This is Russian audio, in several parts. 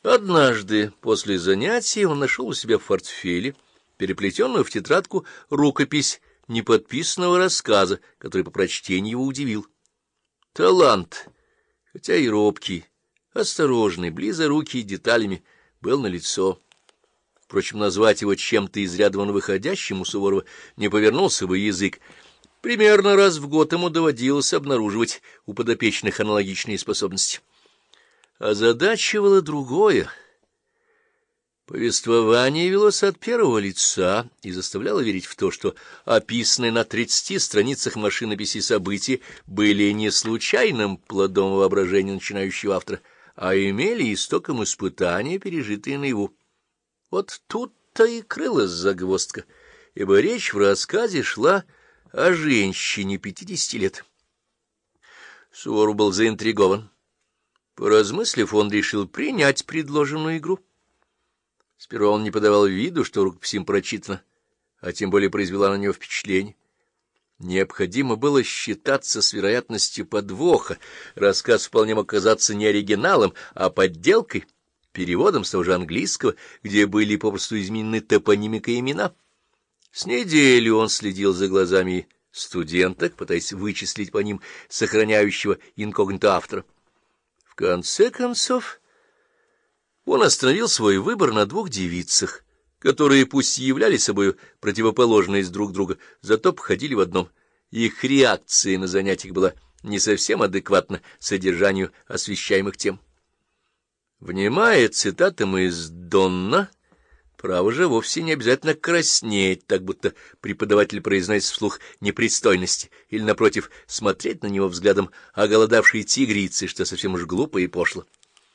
Однажды после занятий он нашел у себя в портфеле переплетенную в тетрадку рукопись неподписанного рассказа, который по прочтению его удивил. Талант, хотя и робкий, осторожный, близорукий деталями, был налицо. Впрочем, назвать его чем-то из ряда вон выходящим у Суворова не повернулся бы язык. Примерно раз в год ему доводилось обнаруживать у подопечных аналогичные способности. Озадачивало другое. Повествование велось от первого лица и заставляло верить в то, что описанные на 30 страницах машинописи события были не случайным плодом воображения начинающего автора, а имели истоком испытания, пережитые наяву. Вот тут-то и крылась загвоздка, ибо речь в рассказе шла о женщине 50 лет. Суворов был заинтригован. Поразмыслив, он решил принять предложенную игру. Сперва он не подавал виду, что рукопись им прочитана, а тем более произвела на него впечатление. Необходимо было считаться с вероятностью подвоха. Рассказ вполне мог оказаться не оригиналом, а подделкой, переводом с того же английского, где были попросту изменены топонимика и имена. С неделю он следил за глазами студенток, пытаясь вычислить по ним сохраняющего инкогнито автора. В конце концов, он остановил свой выбор на 2 девицах, которые пусть и являли собой противоположность друг друга, зато походили в одном. Их реакция на занятиях была не совсем адекватна содержанию освещаемых тем. Внимая цитатам из Донна, право же вовсе не обязательно краснеть, так будто преподаватель произносит вслух непристойности, или, напротив, смотреть на него взглядом оголодавшей тигрицы, что совсем уж глупо и пошло.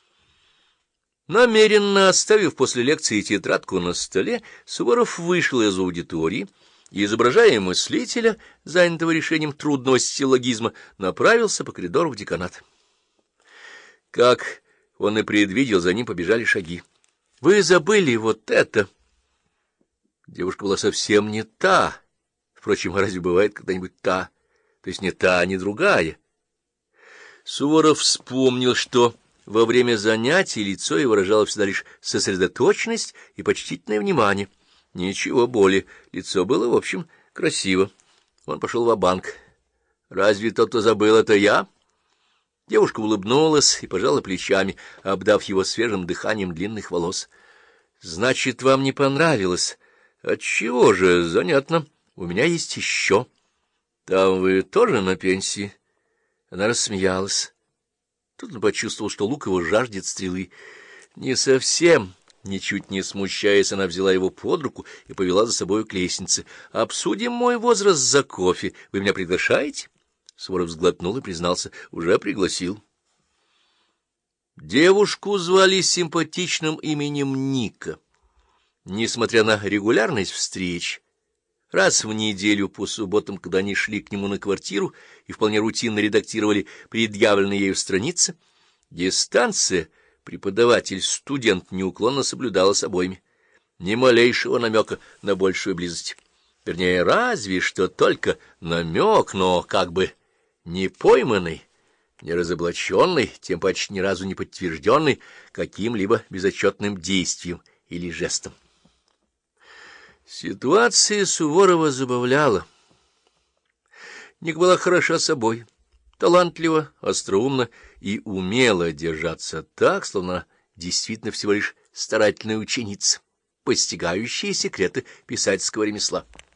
Намеренно оставив после лекции тетрадку на столе, Суворов вышел из аудитории и, изображая мыслителя, занятого решением трудного силлогизма, направился по коридору в деканат. Как он и предвидел, за ним побежали шаги. — Вы забыли вот это! Девушка была совсем не та. Впрочем, разве бывает когда-нибудь та? То есть не та, не другая. Суворов вспомнил, что во время занятий лицо его выражало всегда лишь сосредоточенность и почтительное внимание. Ничего более. Лицо было, в общем, красиво. Он пошел ва-банк. «Разве тот, кто забыл, это я?» Девушка улыбнулась и пожала плечами, обдав его свежим дыханием длинных волос. — Значит, вам не понравилось? — Отчего же? Занятно. У меня есть еще. — Там вы тоже на пенсии? Она рассмеялась. Тут он почувствовал, что лук его жаждет стрелы. — Не совсем. Ничуть не смущаясь, она взяла его под руку и повела за собой к лестнице. — Обсудим мой возраст за кофе. Вы меня приглашаете? Суворов сглотнул и признался: уже пригласил. Девушку звали симпатичным именем Ника. Несмотря на регулярность встреч, раз в неделю по субботам, когда они шли к нему на квартиру и вполне рутинно редактировали предъявленные ею страницы, дистанция преподаватель-студент неуклонно соблюдалась обоими. Ни малейшего намека на большую близость. Вернее, разве что только намек, но как бы не пойманный, не разоблаченный, тем паче ни разу не подтвержденный каким-либо безотчетным действием или жестом. Ситуация Суворова забавляла. Ника была хороша собой, талантлива, остроумна и умела держаться так, словно действительно всего лишь старательная ученица, постигающая секреты писательского ремесла.